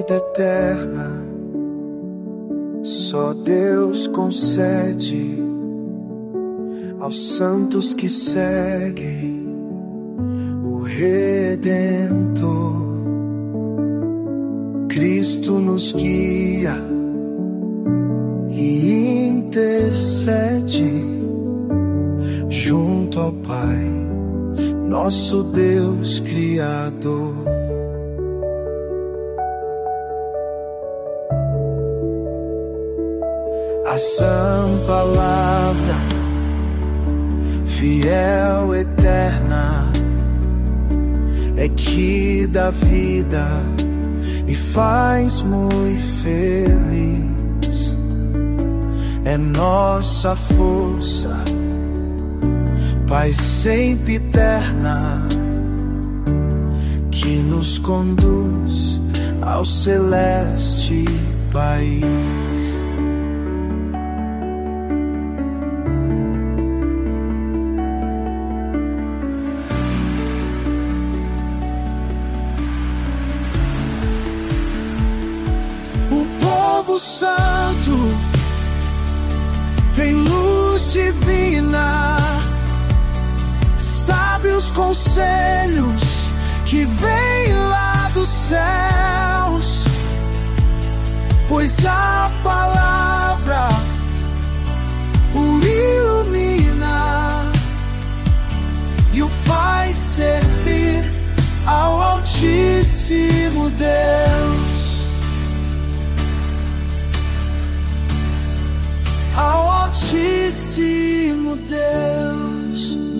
vida eterna só Deus concede aos santos que seguem o Redentor. Cristo nos guia e intercede junto ao Pai, nosso Deus Criador. A sã palavra, fiel, eterna, é que dá vida e faz muito feliz. É nossa força, paz sempre eterna, que nos conduz ao celeste país. Santo tem luz divina, sabe os conselhos que vêm lá dos céus, pois a palavra o ilumina e o faz servir ao Altíssimo Deus. Ao Altíssimo Deus.